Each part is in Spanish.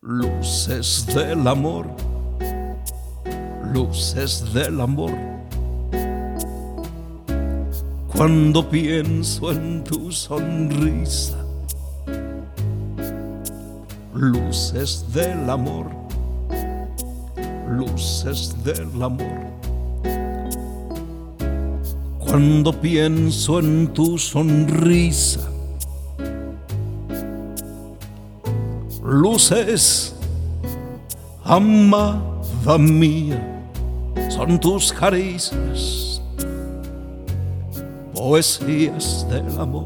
Luces del amor, luces del amor. Cuando pienso en tu sonrisa, luces del amor, luces del amor. Cuando pienso en tu sonrisa, luces, amada mía, son tus caricias, poesías del amor.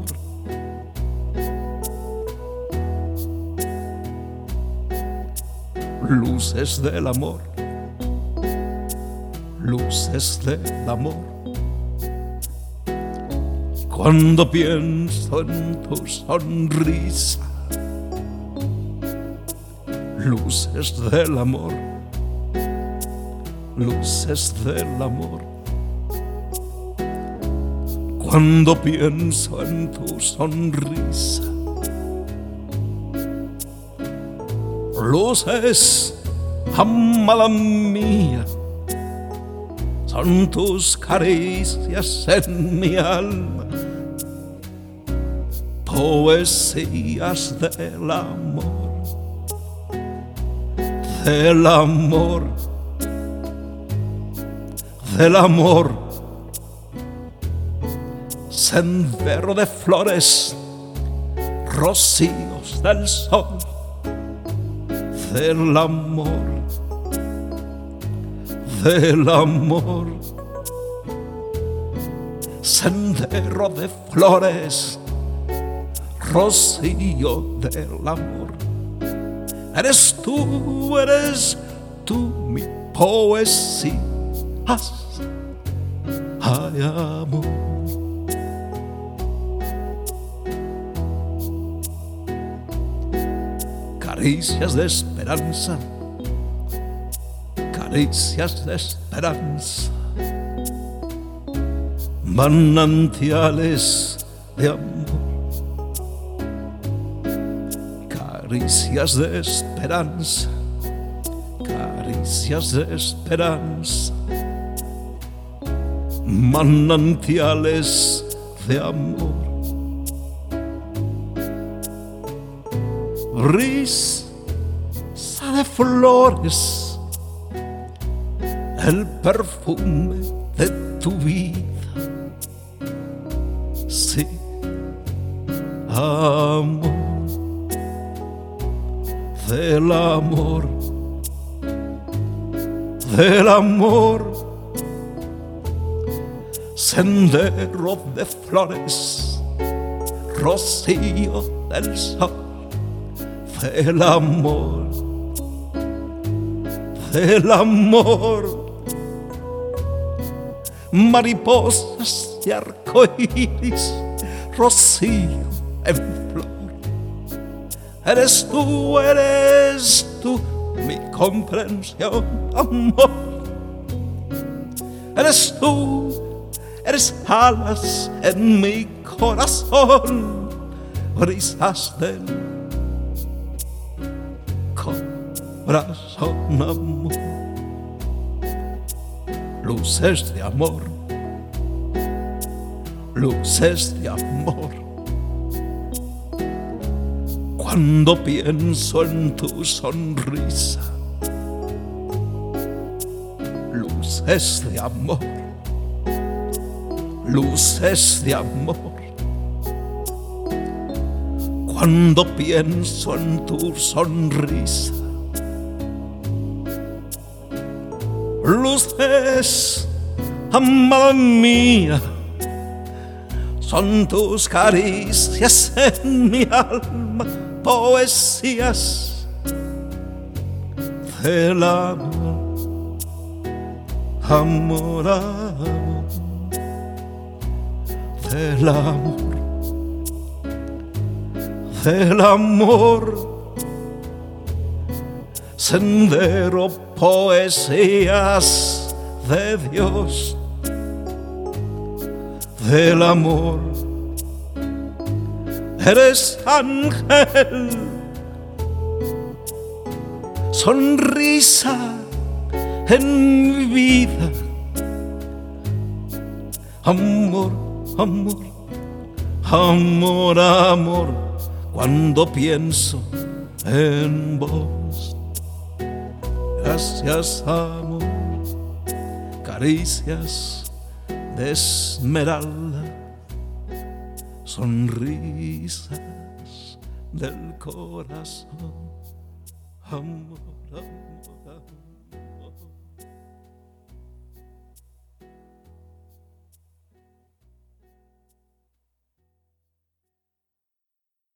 Luces del amor, luces del amor. Cuando pienso en tu sonrisa, luces del amor, luces del amor. Cuando pienso en tu sonrisa, luces, amada mía, son tus caricias en mi alma, poesías del amor, del amor, del amor. Sendero de flores, rocíos del sol, del amor, del amor. Sendero de flores, rocío del amor. Eres tú mi poesía. Ay, amor. Caricias de esperanza, caricias de esperanza, manantiales de amor, caricias de esperanza, caricias de esperanza, manantiales de amor. Brisa de flores, el perfume de tu vida. Sí, amor, del amor, del amor. Sendero de flores, rocío del sol, del amor, del amor. Mariposas de arcoíris, rocío en flor. Eres tú mi comprensión, amor. Eres tú, eres alas en mi corazón, brisas del corazón, amor. Luces de amor, luces de amor. Cuando pienso en tu sonrisa, luces de amor, luces de amor. Cuando pienso en tu sonrisa, luces, amada mía, son tus caricias en mi alma, poesías del amor, amor, amor, del amor, del amor. Sendero, poesías de Dios, del amor. Eres ángel sonrisa en mi vida. Amor, amor, amor, amor, cuando pienso en vos. Gracias, amor, caricias de esmeralda, sonrisas del corazón. Amor, amor.